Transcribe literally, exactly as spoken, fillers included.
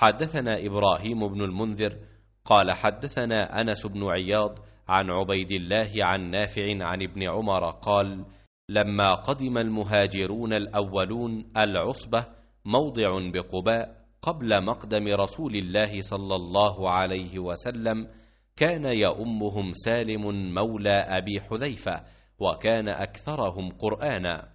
حدثنا إبراهيم بن المنذر قال حدثنا أنس بن عياض عن عبيد الله عن نافع عن ابن عمر قال: لما قدم المهاجرون الأولون العصبة موضع بقباء قبل مقدم رسول الله صلى الله عليه وسلم، كان يؤمهم سالم مولى أبي حذيفة، وكان أكثرهم قرآنا.